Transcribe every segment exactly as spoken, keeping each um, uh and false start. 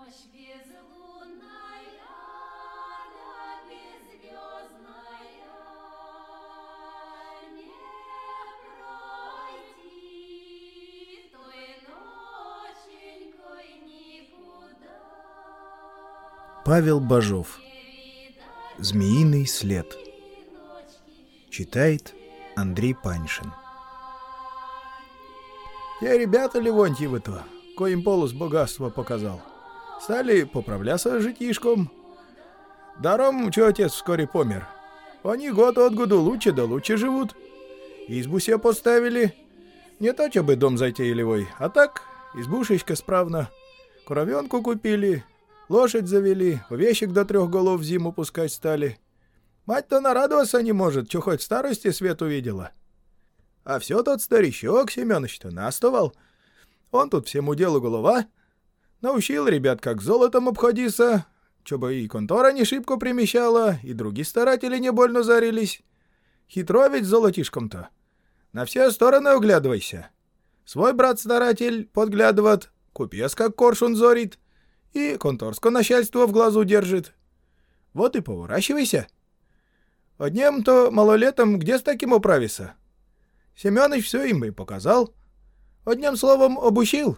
Ночь безлунная, да беззвездная, не пройти той ноченькой никуда. Павел Бажов. Змеиный след. Читает Андрей Паншин. Те ребята Левонтьевы-то, коим Полос богатство показал, стали поправляться житишком. Даром, что отец вскоре помер. Они год от году лучше да лучше живут. Избу себе поставили. Не то, чтобы дом затейливый, а так, избушечка справна. Коровенку купили, лошадь завели, овечек до трех голов в зиму пускать стали. Мать-то нарадоваться не может, что хоть в старости свет увидела. А все тот старичок Семёныч-то наставал. Он тут всему делу голова. Научил ребят, как золотом обходиться, чтобы и контора не шибко примещала, и другие старатели не больно зарились. Хитро ведь золотишком-то. На все стороны оглядывайся. Свой брат-старатель подглядывает, купец как коршун зорит, и конторское начальство в глазу держит. Вот и поворачивайся. Одним-то малолетом где с таким управиться? Семёныч все им и показал. Одним словом, обучил.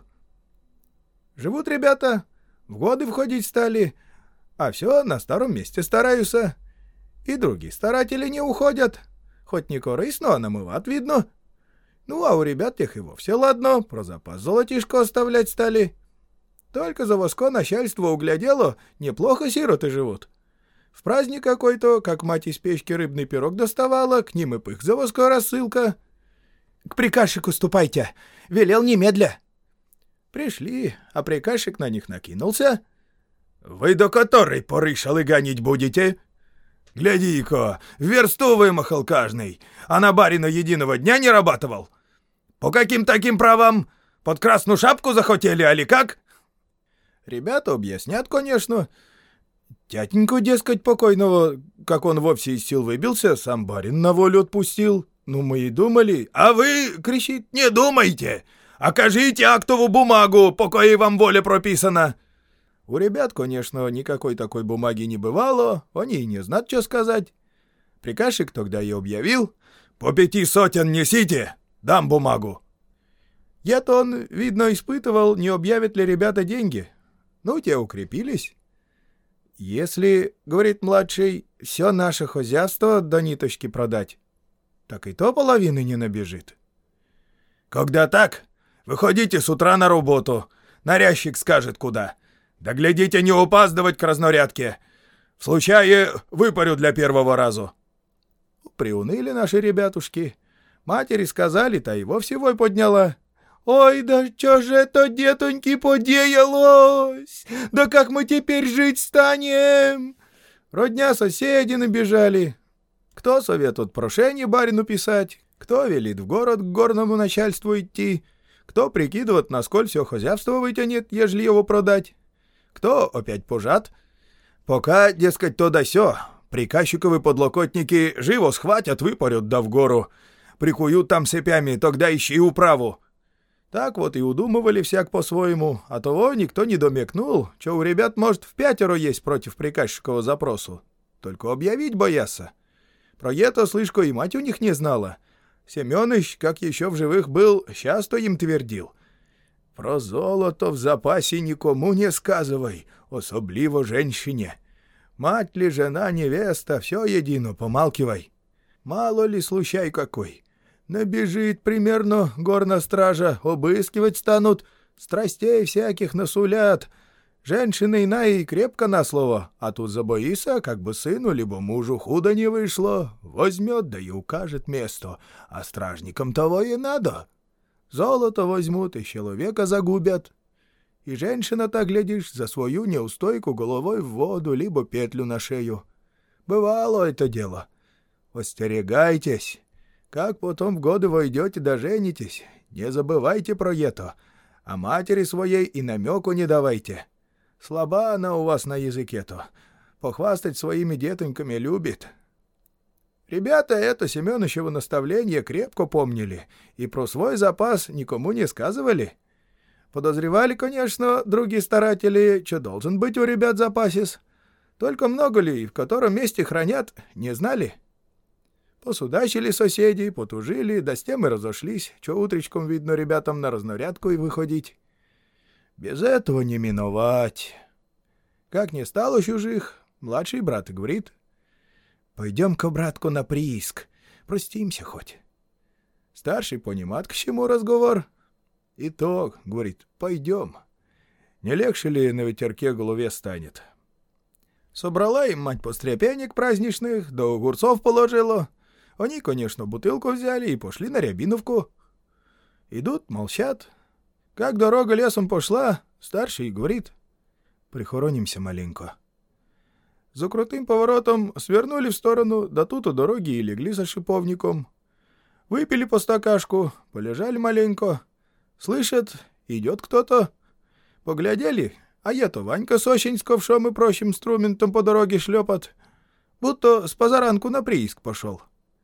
Живут ребята, в годы входить стали, а все на старом месте стараются. И другие старатели не уходят. Хоть не корыстно, а намыват видно. Ну, а у ребят тех и вовсе ладно, про запас золотишко оставлять стали. Только за воско начальство углядело, неплохо сироты живут. В праздник какой-то, как мать из печки рыбный пирог доставала, к ним и пых за воско рассылка. — К приказчику ступайте, велел немедля. Пришли, а приказчик на них накинулся. — Вы до которой поры шалыганить будете? Гляди-ка, версту вымахал каждый, а на барина единого дня не работал. По каким таким правам? Под красную шапку захотели, али как? Ребята объяснят, конечно. Тятеньку, дескать, покойного, как он вовсе из сил выбился, сам барин на волю отпустил. Ну, мы и думали. А вы, кричит, не думайте! Окажите актовую бумагу, по коей вам воля прописана. У ребят, конечно, никакой такой бумаги не бывало, они и не знают, что сказать. Приказчик тогда и объявил: по пяти сотен несите, дам бумагу. Я-то он, видно, испытывал, не объявят ли ребята деньги. Ну, те укрепились. Если, говорит младший, все наше хозяйство до ниточки продать, так и то половины не набежит. Когда так, выходите с утра на работу, нарядчик скажет куда. Да глядите не упаздывать к разнарядке. В случае выпарю для первого разу. Приуныли наши ребятушки. Матери сказали, та и вовсе вой подняла. Ой, да что же это, детоньки, подеялось? Да как мы теперь жить станем? Родня соседи набежали. Кто советует прошение барину писать, кто велит в город к горному начальству идти, кто прикидывает, насколько все хозяйство вытянет, ежели его продать, кто опять пожат. Пока, дескать, то да сё, приказчиковы подлокотники живо схватят, выпарют да в гору, прикуют там цепями, тогда ищи управу. Так вот и удумывали всяк по-своему, а того никто не домекнул, что у ребят, может, в пятеро есть против приказчикова запросу. Только объявить боятся. Про это, слышко, и мать у них не знала. Семёныч, как еще в живых был, часто им твердил: про золото в запасе никому не сказывай, особливо женщине. Мать ли, жена, невеста, все едино, помалкивай. Мало ли случай какой. Набежит примерно горна стража, обыскивать станут, страстей всяких насулят. Женщина иная и крепко на слово, а тут забоится, как бы сыну либо мужу худо не вышло, возьмет да и укажет место, а стражникам того и надо. Золото возьмут и человека загубят. И женщина, так глядишь, за свою неустойку головой в воду, либо петлю на шею. Бывало это дело. Остерегайтесь. Как потом в годы войдете да женитесь, не забывайте про это, а матери своей и намеку не давайте. Слаба она у вас на языке-то, похвастать своими детоньками любит. Ребята это Семёнычево наставление крепко помнили и про свой запас никому не сказывали. Подозревали, конечно, другие старатели, что должен быть у ребят запасис. Только много ли и в котором месте хранят, не знали. Посудачили соседи, потужили, да с тем и разошлись, что утречком, видно, ребятам на разнарядку и выходить. Без этого не миновать. Как не стало чужих, младший брат говорит: «Пойдем-ка, братку, на прииск, простимся хоть». Старший понимает, к чему разговор. И то, говорит, пойдем. Не легче ли на ветерке голове станет? Собрала им мать постряпенек праздничных, да огурцов положила. Они, конечно, бутылку взяли и пошли на Рябиновку. Идут, молчат. Как дорога лесом пошла, старший говорит: «Прихоронимся маленько». За крутым поворотом свернули в сторону, да тут у дороги и легли за шиповником. Выпили по стакашку, полежали маленько. Слышат, идет кто-то. Поглядели, а я-то Ванька Сощень с ковшом и прочим инструментом по дороге шлепат. Будто с позаранку на прииск пошел.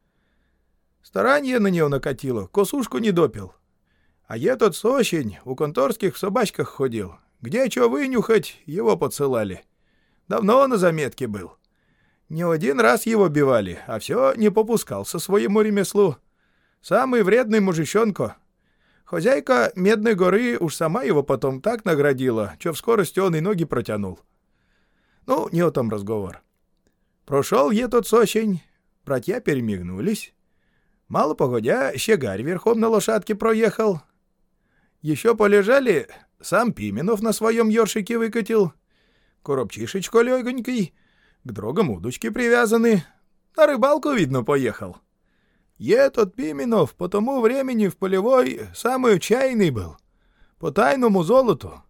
Старанье на него накатило, косушку не допил. А я тот Сощень у конторских в собачках ходил. Где что вынюхать, его подсылали. Давно на заметке был. Не один раз его бивали, а все не попускался своему ремеслу. Самый вредный мужичонко. Хозяйка Медной горы уж сама его потом так наградила, что в скорости он и ноги протянул. Ну, не о том разговор. Прошел я тот Сощень, братья перемигнулись. Мало погодя, щегарь верхом на лошадке проехал. Еще полежали, сам Пименов на своем ёршике выкатил. Коробчишечко легонький, к дрогам удочки привязаны. На рыбалку, видно, поехал. Этот Пименов по тому времени в полевой самый чайный был, по тайному золоту.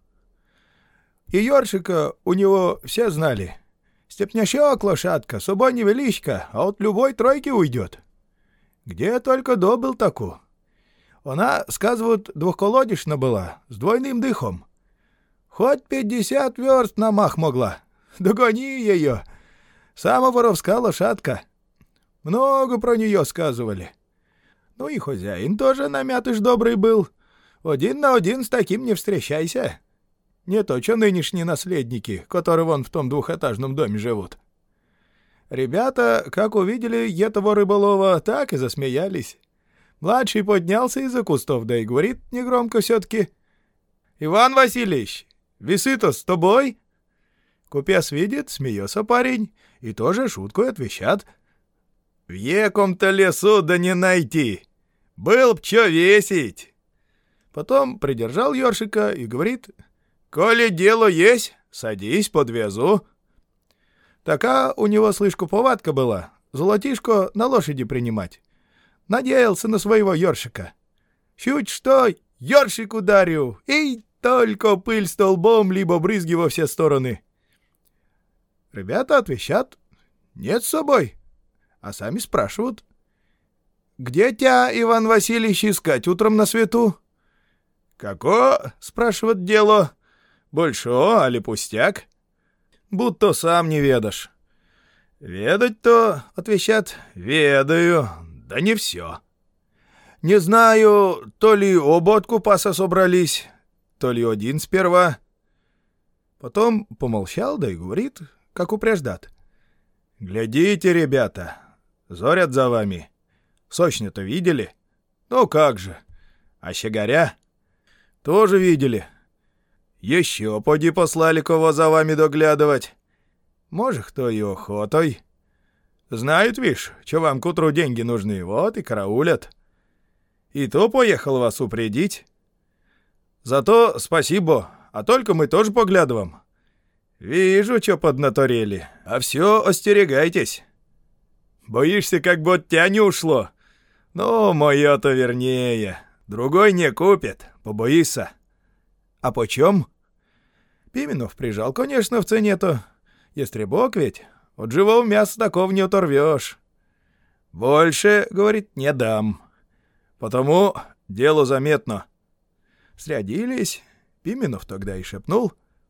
И ёршика у него все знали. Степняшок лошадка, собой невеличка, а от любой тройки уйдет. Где только добыл таку. Она, сказывают, двухколодишна была, с двойным дыхом. Хоть пятьдесят верст на мах могла. Догони ее. Сама воровская лошадка. Много про нее сказывали. Ну и хозяин тоже намятыш добрый был. Один на один с таким не встречайся. Не то, что нынешние наследники, которые вон в том двухэтажном доме живут. Ребята, как увидели этого рыболова, так и засмеялись. Младший поднялся из-за кустов, да и говорит негромко все-таки: «Иван Васильевич, весы-то с тобой?» Купец видит, смеется парень, и тоже шутку отвечат: «В еком-то лесу да не найти. Был б чё весить». Потом придержал ёршика и говорит: «Коли дело есть, садись, подвезу». Така у него, слышку, повадка была золотишко на лошади принимать. Надеялся на своего ёршика. Чуть что, ёршик ударю, и только пыль столбом, либо брызги во все стороны. Ребята отвечат: «Нет с собой». А сами спрашивают: «Где тебя, Иван Васильевич, искать утром на свету?» «Како?» — спрашивает дело. «Большо, али пустяк?» «Будто сам не ведашь». «Ведать-то, — отвечат, — ведаю, да не все. Не знаю, то ли оба от купаса собрались, то ли один сперва». Потом помолчал, да и говорит, как упреждат: «Глядите, ребята, зорят за вами. Сощня-то видели? Ну как же. А щегаря? Тоже видели. Еще поди послали кого за вами доглядывать. Может, кто и охотой. Знают, вишь, что вам к утру деньги нужны, вот и караулят. И то поехал вас упредить. Зато спасибо, а только мы тоже поглядываем. Вижу, что поднаторели, а все остерегайтесь. Боишься, как бы от тебя не ушло? Ну, мое-то вернее. Другой не купит, побоишься. А почем? Пименов прижал, конечно, в цене-то. Ястребок ведь, от живого мяса такого не оторвешь. Больше, говорит, не дам. Потому дело заметно. Срядились, Пименов тогда и шепнул: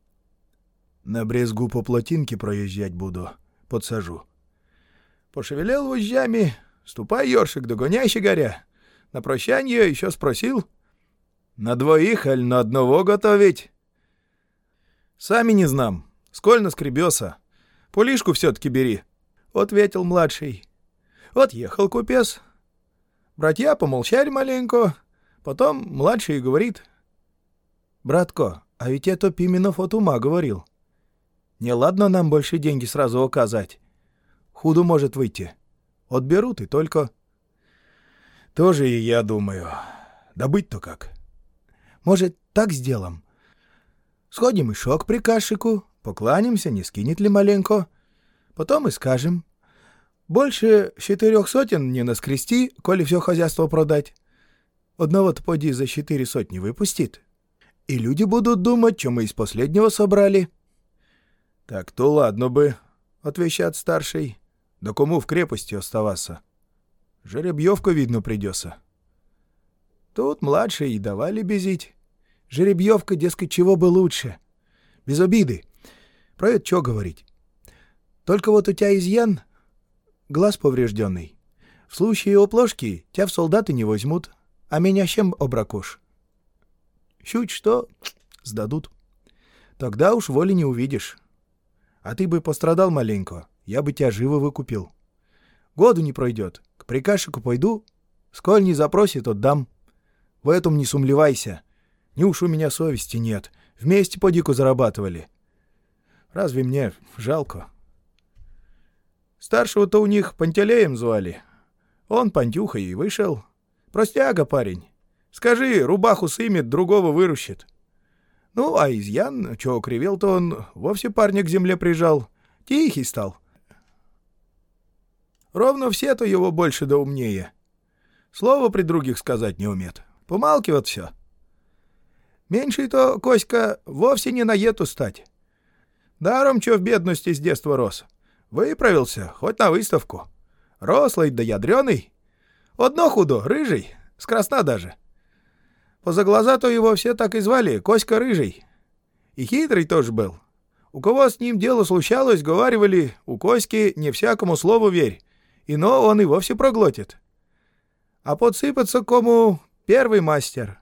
«На брезгу по плотинке проезжать буду, подсажу». Пошевелел вожжами: «Ступай, ёршик, догоняй щегаря». На прощанье еще спросил: На двоих, аль на одного готовить? Сами не знам. Сколь наскребёса. Пулишку все-таки бери, — ответил младший. Вот ехал купец. Братья помолчали маленько. Потом младший говорит: «Братко, а ведь это Пименов от ума говорил. Не ладно нам больше деньги сразу указать. Худо может выйти. Отберут и только». Тоже и я думаю. Да быть-то как. Может, так сделаем? Сходим еще к приказчику, покланяемся, не скинет ли маленько. Потом и скажем: больше четырех сотен не наскрести, коли все хозяйство продать. Одного-то поди за четыре сотни выпустит. И люди будут думать, что мы из последнего собрали. — Так то ладно бы, — отвечает старший. — Да кому в крепости оставаться? Жеребьевка, видно, придется. Тут младшие и давали безить. Жеребьевка, дескать, чего бы лучше. Без обиды. Про это что говорить? Только вот у тебя изъян — глаз поврежденный. В случае оплошки тебя в солдаты не возьмут, а меня чем обракушь? Чуть что сдадут. Тогда уж воли не увидишь. А ты бы пострадал маленько, я бы тебя живо выкупил. Году не пройдет, к приказчику пойду, сколь не запросит, отдам. В этом не сумлевайся. Не уж у меня совести нет, вместе подику зарабатывали. Разве мне жалко? Старшего-то у них Пантелеем звали. Он Пантюхой и вышел. Простяга парень. Скажи, рубаху сымет, другого выручит. Ну, а изъян, чего кривел-то он, вовсе парня к земле прижал. Тихий стал. Ровно все-то его больше да умнее. Слово при других сказать не умеет. Помалкивает все. Меньший-то Коська вовсе не на ету стать. Даром, что в бедности с детства рос. Выправился, хоть на выставку. Рослый да ядреный. Одно худо, рыжий, с красна даже. Поза глаза-то его все так и звали, Коська Рыжий. И хитрый тоже был. У кого с ним дело случалось, говаривали, у Коськи не всякому слову верь, ино он и вовсе проглотит. А подсыпаться кому первый мастер.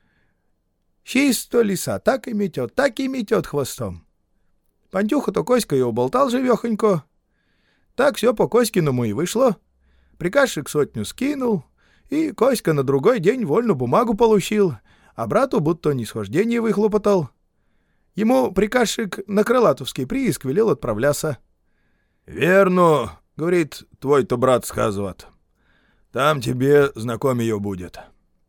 Чисто лиса так и метет, так и метет хвостом. Пантюха-то Коська и уболтал живехонько. Так все по Коськиному и вышло. Приказчик сотню скинул, и Коська на другой день вольную бумагу получил, а брату будто нисхождение выхлопотал. Ему приказчик на Крылатовский прииск велел отправляться. — Верно, — говорит, — твой-то брат сказывает. Там тебе знакомее будет.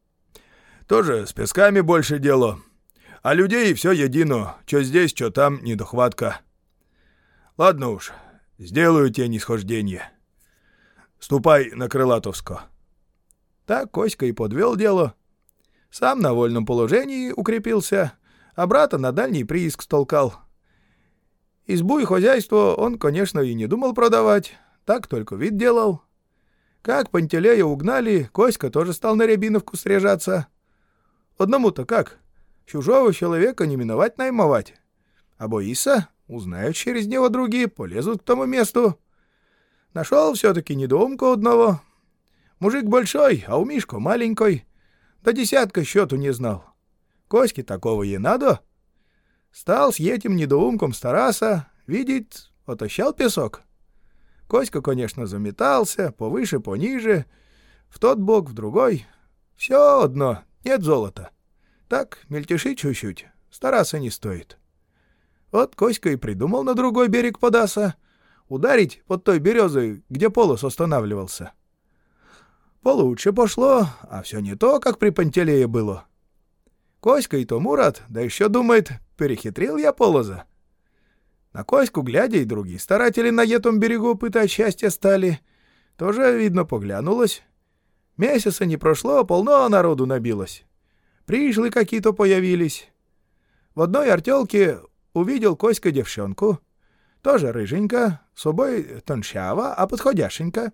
Тоже с песками больше дело, а людей все едино, что здесь, что там недохватка. Ладно уж, сделаю тебе нисхождение. Ступай на Крылатовско. Так Коська и подвел дело. Сам на вольном положении укрепился, а брата на дальний прииск столкал. Избу и хозяйство он, конечно, и не думал продавать, так только вид делал. Как Пантелея угнали, Коська тоже стал на Рябиновку срежаться. Одному-то как? Чужого человека не миновать наймовать. А боится, узнают через него другие, полезут к тому месту. Нашел все-таки недоумку одного. Мужик большой, а у Мишка маленькой. До десятка счету не знал. Коське такого и надо. Стал с этим недоумком стараться, видит, отощал песок. Коська, конечно, заметался, повыше, пониже, в тот бок, в другой. Все одно, нет золота. Так, мельтеши чуть-чуть, стараться не стоит. Вот Коська и придумал на другой берег податься, ударить под той березой, где полос останавливался. Получше пошло, а все не то, как при Пантелее было. Коська и тому рад, да еще думает, перехитрил я полоза. На Коську глядя и другие старатели на этом берегу пытать счастья стали. Тоже, видно, поглянулось. Месяца не прошло, полно народу набилось. Пришлые какие-то появились. В одной артелке увидел Коська девчонку. Тоже рыженька, с собой тончава, а подходященька.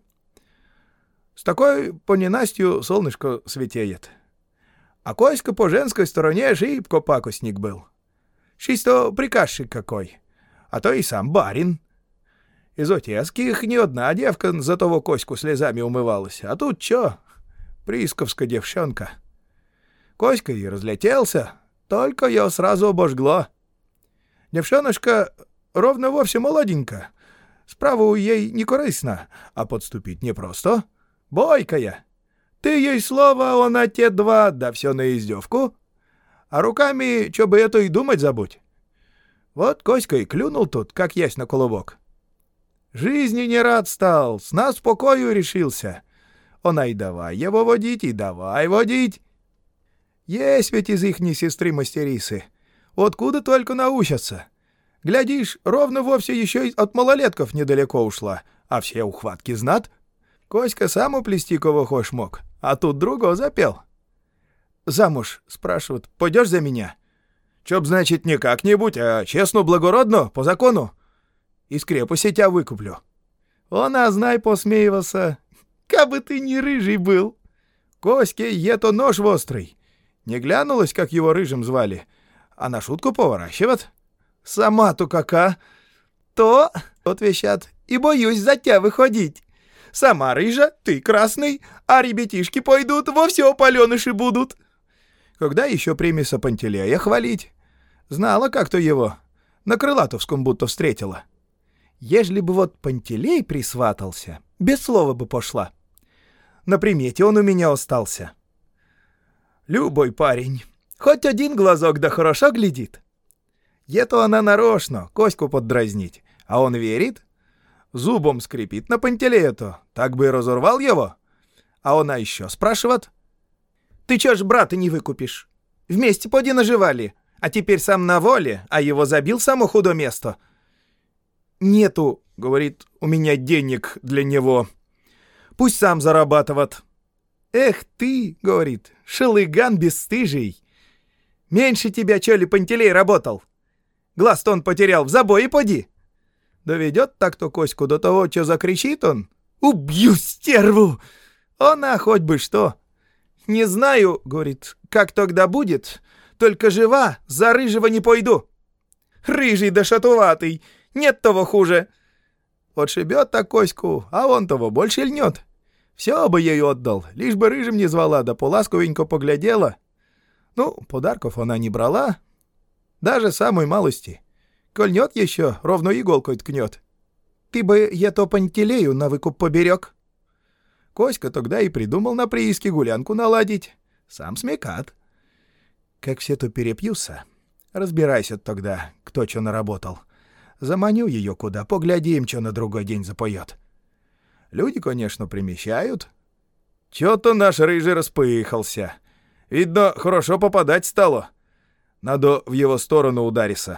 С такой по ненастью солнышко светеет. А Коська по женской стороне шибко пакостник был. Чисто приказчик какой, а то и сам барин. Из отецких ни одна девка за того Коську слезами умывалась, а тут чё? Приисковская девчонка. Коська и разлетелся, только его сразу обожгло. Девчоночка ровно вовсе молоденька, справу ей не корыстно, а подступить непросто. Бойкая. Ты ей слово, она те два, да все на издевку. А руками, чё бы это и думать забудь. Вот Коська и клюнул тут, как ясь на колобок. Жизни не рад стал, с нас в покою решился. Она и давай его водить, и давай водить. Есть ведь из ихней сестры мастерисы. Откуда только научатся. Глядишь, ровно вовсе еще и от малолетков недалеко ушла, а все ухватки знат. Коська сам уплести кого хошь мог, а тут другого запел. Замуж, спрашивают, пойдешь за меня? Чоб, значит, не как-нибудь, а честно, благородно, по закону. Из крепости тебя выкуплю. Он, а знай, посмеивался. Кабы ты не рыжий был. Коське ето нож острый. Не глянулась, как его рыжим звали, а на шутку поворачивает. Сама-то кака. То, отвечат, и боюсь за тебя выходить. Сама рыжа, ты красный, а ребятишки пойдут, во все паленыши будут. Когда еще примеса Пантелея хвалить? Знала как-то его. На Крылатовском будто встретила. Ежели бы вот Пантелей присватался, без слова бы пошла. На примете он у меня остался. Любой парень. Хоть один глазок да хорошо глядит. Ето она нарочно, Коську поддразнить. А он верит? Зубом скрипит на Пантелея-то, так бы и разорвал его. А она еще спрашивает. Ты чё ж брата не выкупишь? Вместе поди наживали, а теперь сам на воле, а его забил в само худо место. Нету, говорит, у меня денег для него. Пусть сам зарабатывает. Эх ты, говорит, шелыган бесстыжий. Меньше тебя, чё ли, Пантелей работал? Глаз-то он потерял, в забое поди. Доведет так-то Коську до того, что закричит он. Убью стерву! Она хоть бы что. Не знаю, говорит, как тогда будет, только жива, за рыжего не пойду. Рыжий да шатуватый, нет того хуже. Отшибет так Коську, а он того больше льнет. Все бы ей отдал, лишь бы рыжим не звала, да поласковенько поглядела. Ну, подарков она не брала, даже самой малости. Кольнет еще, ровно иголкой ткнет. Ты бы ето Пантелею на выкуп поберег. Коська тогда и придумал на прииске гулянку наладить. Сам смекат. Как все то перепьются, разбирайся тогда, кто что наработал. Заманю ее куда, поглядим, что на другой день запоет. Люди, конечно, примещают. Чё-то наш рыжий распыхался. Видно, хорошо попадать стало. Надо в его сторону удариться.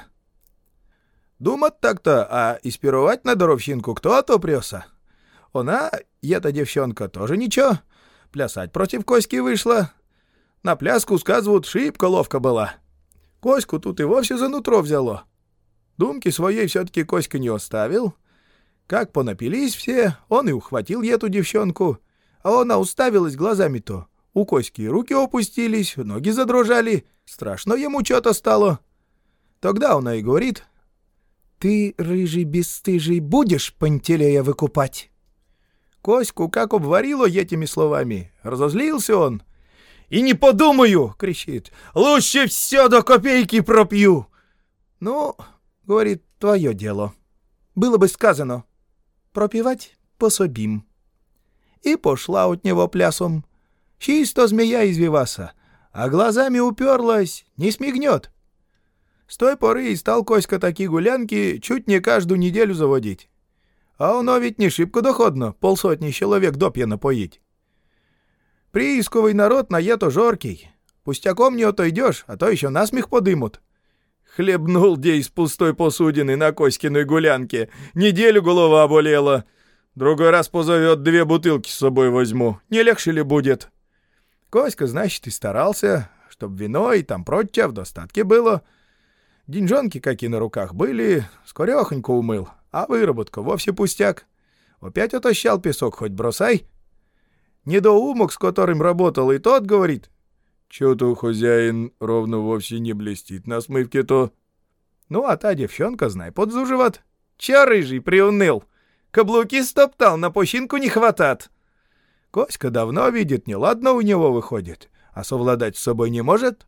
Думать так-то, а испировать на даровщинку кто отопрёся? Она, эта девчонка, тоже ничего. Плясать против Коськи вышла. На пляску, сказывают, шибко ловко была. Коську тут и вовсе за нутро взяло. Думки своей все-таки Коська не оставил. Как понапились все, он и ухватил эту девчонку. А она уставилась глазами-то. У Коськи руки опустились, ноги задрожали. Страшно ему что-то стало. Тогда она и говорит: «Ты, рыжий бесстыжий, будешь Пантелея выкупать?» Коську как обварило этими словами. Разозлился он. «И не подумаю!» — кричит. «Лучше все до копейки пропью!» «Ну, — говорит, — твое дело. Было бы сказано. Пропивать пособим». И пошла от него плясом. Чисто змея извиваса, а глазами уперлась, не смигнет. С той поры и стал Коська такие гулянки чуть не каждую неделю заводить. А оно ведь не шибко доходно полсотни человек допья напоить. Приисковый народ на ето жоркий. Пустяком не отойдешь, а то еще насмех подымут. Хлебнул де из пустой посудины на Коськиной гулянке. Неделю голова болела. Другой раз позовет, две бутылки с собой возьму. Не легче ли будет? Коська, значит, и старался, чтоб вино и там прочее в достатке было. Деньжонки какие на руках были, скорехонько умыл, а выработка вовсе пустяк. Опять отощал песок, хоть бросай. Недоумок, с которым работал, и тот говорит: «Чё-то хозяин ровно вовсе не блестит на смывке-то». Ну, а та девчонка, знай, подзуживает. Чё рыжий приуныл? Каблуки стоптал, на починку не хватает. Коська давно видит, неладно у него выходит. а совладать с собой не может?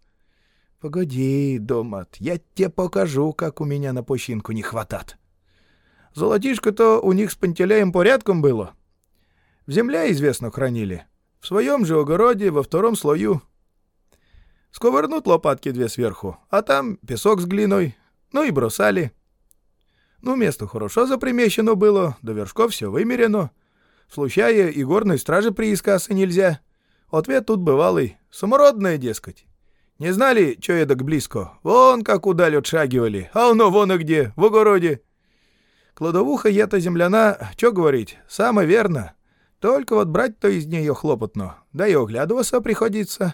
Погоди, думат, я тебе покажу, как у меня на починку не хватат. Золотишко-то у них с Пантелеем порядком было. В земле, известно, хранили. В своем же огороде во втором слою. Сковырнут лопатки две сверху, а там песок с глиной, ну и бросали. Ну, место хорошо запримещено было, до вершков все вымерено. Случая и горной стражи приискаться нельзя. Ответ тут бывалый, самородное, дескать. Не знали, чё эдак близко, вон как удаль отшагивали, а оно вон и где, в огороде. Кладовуха ета земляна, чё говорить, самое верно. Только вот брать-то из нее хлопотно, да и оглядываться приходится.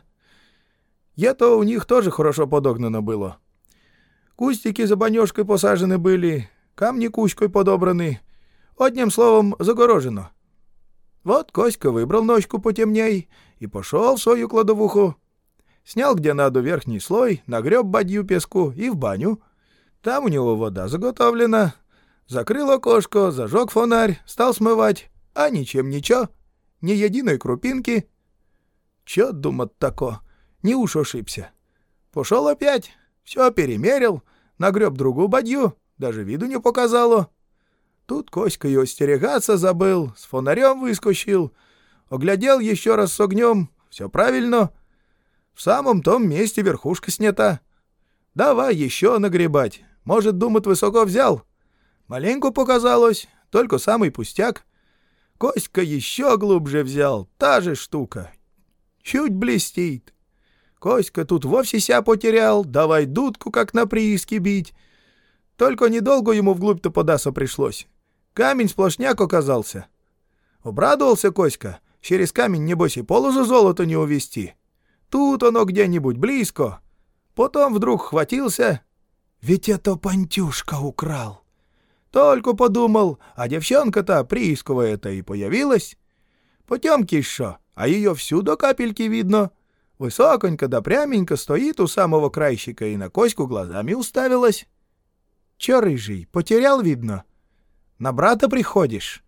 Я-то у них тоже хорошо подогнано было. Кустики за банёшкой посажены были, камни кучкой подобраны. Одним словом, загорожено. Вот Коська выбрал ночку потемней и пошел в свою кладовуху. Снял где надо верхний слой, нагреб бадью песку и в баню. Там у него вода заготовлена. Закрыл окошко, зажег фонарь, стал смывать. А ничем ничего, ни единой крупинки. Чё думать тако? Не уж ошибся. Пошел опять, все перемерил, нагреб другую бадью, даже виду не показало. Тут Коська и остерегаться забыл, с фонарем выскочил, оглядел еще раз с огнем, все правильно. В самом том месте верхушка снята. Давай еще нагребать, может, думать, высоко взял. Маленько показалось, только самый пустяк. Коська еще глубже взял, та же штука. Чуть блестит. Коська тут вовсе ся потерял, давай дудку, как на прииске бить. Только недолго ему вглубь-то податься пришлось. Камень сплошняк оказался. Обрадовался Коська, через камень, небось, и полозу золота не увести. Тут оно где-нибудь близко. Потом вдруг хватился. Ведь это Пантюшка украл. Только подумал, а девчонка-то приисковая-то и появилась. Потемки еще, а ее всюду капельки видно. Высоконько да пряменько стоит у самого крайщика и на Коську глазами уставилась. Че, рыжий, потерял, видно? На брата приходишь?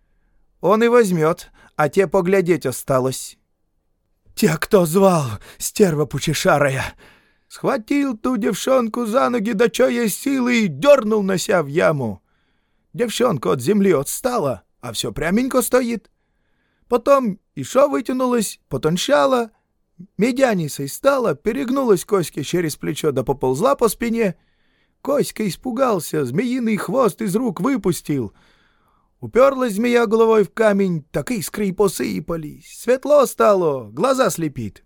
Он и возьмет, а те поглядеть осталось. Те, кто звал, стерва пучешарая. Схватил ту девчонку за ноги, да чё есть силы, и дернул нося в яму. Девчонка от земли отстала, а все пряменько стоит. Потом еще вытянулась, потоньшала, медянисой стала, перегнулась Коське через плечо да поползла по спине. Коська испугался, змеиный хвост из рук выпустил. Уперлась змея головой в камень, так искры и посыпались. Светло стало, глаза слепит.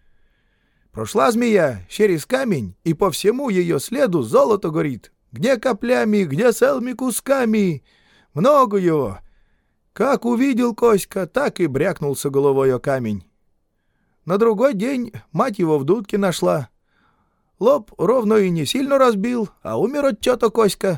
Прошла змея через камень, и по всему ее следу золото горит. Где каплями, где целыми кусками. Много его. Как увидел Коська, так и брякнулся головой о камень. На другой день мать его в дудке нашла. Лоб ровно и не сильно разбил, а умер от чё-то Коська.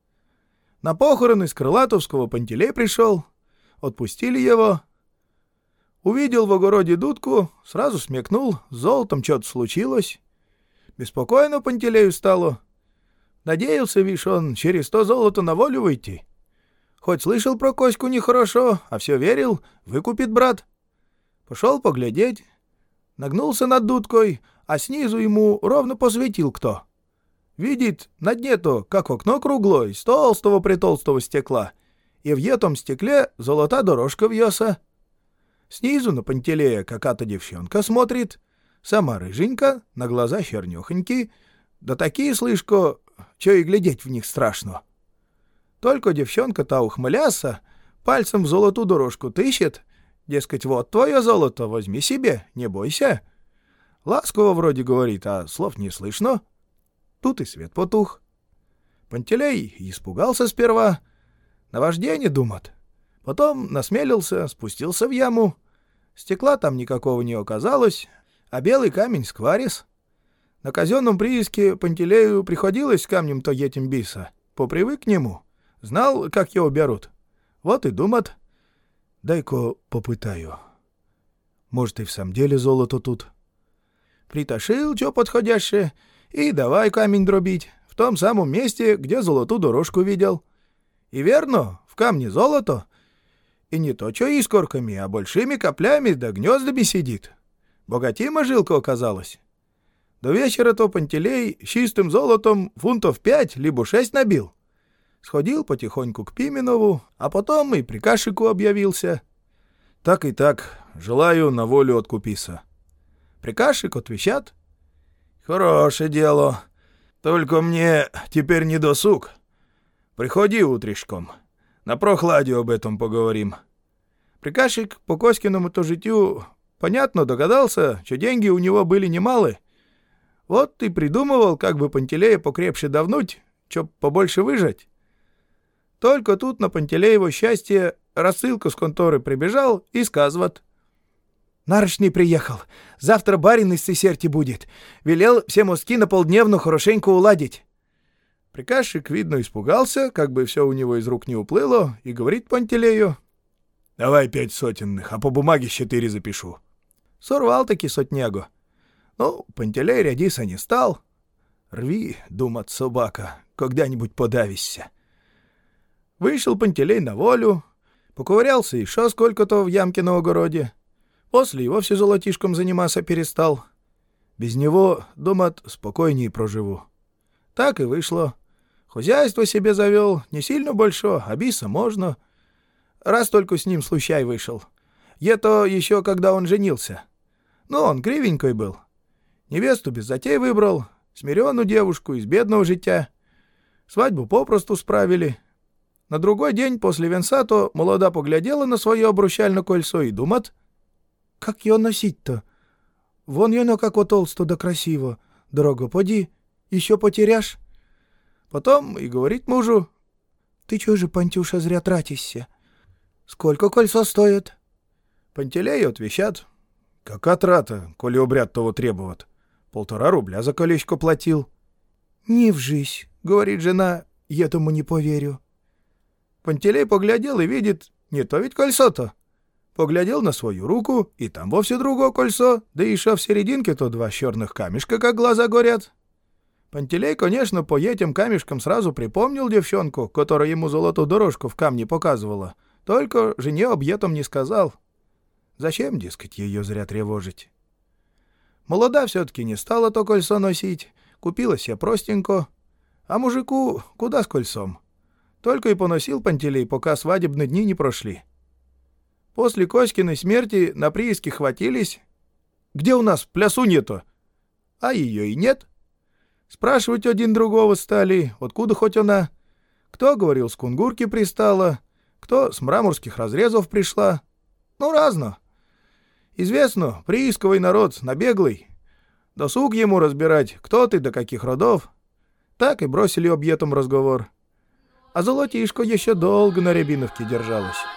На похороны с Крылатовского Пантелей пришел. Отпустили его. Увидел в огороде дудку, сразу смекнул, с золотом что-то случилось. Беспокойно Пантелею стало. Надеялся, вишь, он через то золото на волю выйти. Хоть слышал про Коську нехорошо, а все верил, выкупит брат. Пошел поглядеть. Нагнулся над дудкой, а снизу ему ровно посветил кто. Видит, на дне-то, как окно круглое, из толстого-притолстого стекла, и в этом стекле золота дорожка вьется. Снизу на Пантелея какая-то девчонка смотрит, сама рыженька, на глаза чернёхоньки, да такие, слышко, чё и глядеть в них страшно. Только девчонка-то ухмыляса, пальцем в золотую дорожку тыщет, дескать, вот твое золото, возьми себе, не бойся. Ласково вроде говорит, а слов не слышно. Тут и свет потух. Пантелей испугался сперва, наваждение думает. Потом насмелился, спустился в яму. Стекла там никакого не оказалось, а белый камень скварис. На казенном прииске Пантелею приходилось камнем-то етим биса. Попривык к нему, знал, как его берут. Вот и думает, дай-ка попытаю. Может, и в самом деле золото тут. Притащил, что подходящее, и давай камень дробить в том самом месте, где золотую дорожку видел. И верно, в камне золото. И не то, что искорками, а большими каплями да гнездами сидит. Богатима жилка оказалась. До вечера то Пантелей чистым золотом фунтов пять либо шесть набил. Сходил потихоньку к Пименову, а потом и приказчику объявился. Так и так, желаю на волю откупиться. Приказчик отвечат: хорошее дело, только мне теперь не досуг. Приходи утречком, на прохладе об этом поговорим. Приказчик по Коськиному-то житью, понятно, догадался, что деньги у него были немалы. Вот и придумывал, как бы Пантелея покрепче давнуть, чтоб побольше выжать. Только тут на Пантелеево счастье рассылка с конторы прибежал и сказывает: «Нарочный приехал. Завтра барин из Сесерти будет. Велел все мостки на полдневну хорошенько уладить». Приказчик, видно, испугался, как бы все у него из рук не уплыло, и говорит Пантелею: «Давай пять сотенных, а по бумаге четыре запишу». Сорвал-таки сотнягу. Ну, Пантелей рядиться не стал. «Рви, — думает собака, — когда-нибудь подавишься». Вышел Пантелей на волю, поковырялся еще сколько-то в ямке на огороде. После и вовсе золотишком заниматься перестал. Без него, думает, спокойнее проживу. Так и вышло. Хозяйство себе завел, не сильно большое, а биться можно. Раз только с ним случай вышел. Это еще когда он женился. Ну, он кривенькой был. Невесту без затей выбрал, смиренную девушку из бедного жития. Свадьбу попросту справили. На другой день после венца то молода поглядела на свое обручальное кольцо и думает: «Как ее носить-то? Вон оно како толсто да красиво. Дорого, поди, еще потеряшь». Потом и говорит мужу: «Ты чего же, Пантюша, зря тратишься? Сколько кольцо стоит?» Пантелей отвечат: «Какая трата, коли обряд того требует? Полтора рубля за колечко платил». «Не вжись, — говорит жена, — я этому не поверю». Пантелей поглядел и видит, не то ведь кольцо-то. Поглядел на свою руку, и там вовсе другое кольцо, да еще в серединке-то два черных камешка, как глаза горят. Пантелей, конечно, по этим камешкам сразу припомнил девчонку, которая ему золотую дорожку в камне показывала, только жене об этом не сказал. Зачем, дескать, ее зря тревожить? Молода все-таки не стала то кольцо носить, купила себе простенько, а мужику куда с кольцом? Только и поносил Пантелей, пока свадебные дни не прошли. После Коськиной смерти на прииски хватились. «Где у нас плясунья-то?» А ее и нет. Спрашивать один другого стали, откуда хоть она. Кто, говорил, с Кунгурки пристала, кто с мраморских разрезов пришла. Ну, разно. Известно, приисковый народ набеглый. Досуг ему разбирать, кто ты, до каких родов. Так и бросили об этом разговор. А золотишко еще долго на Рябиновке держалось.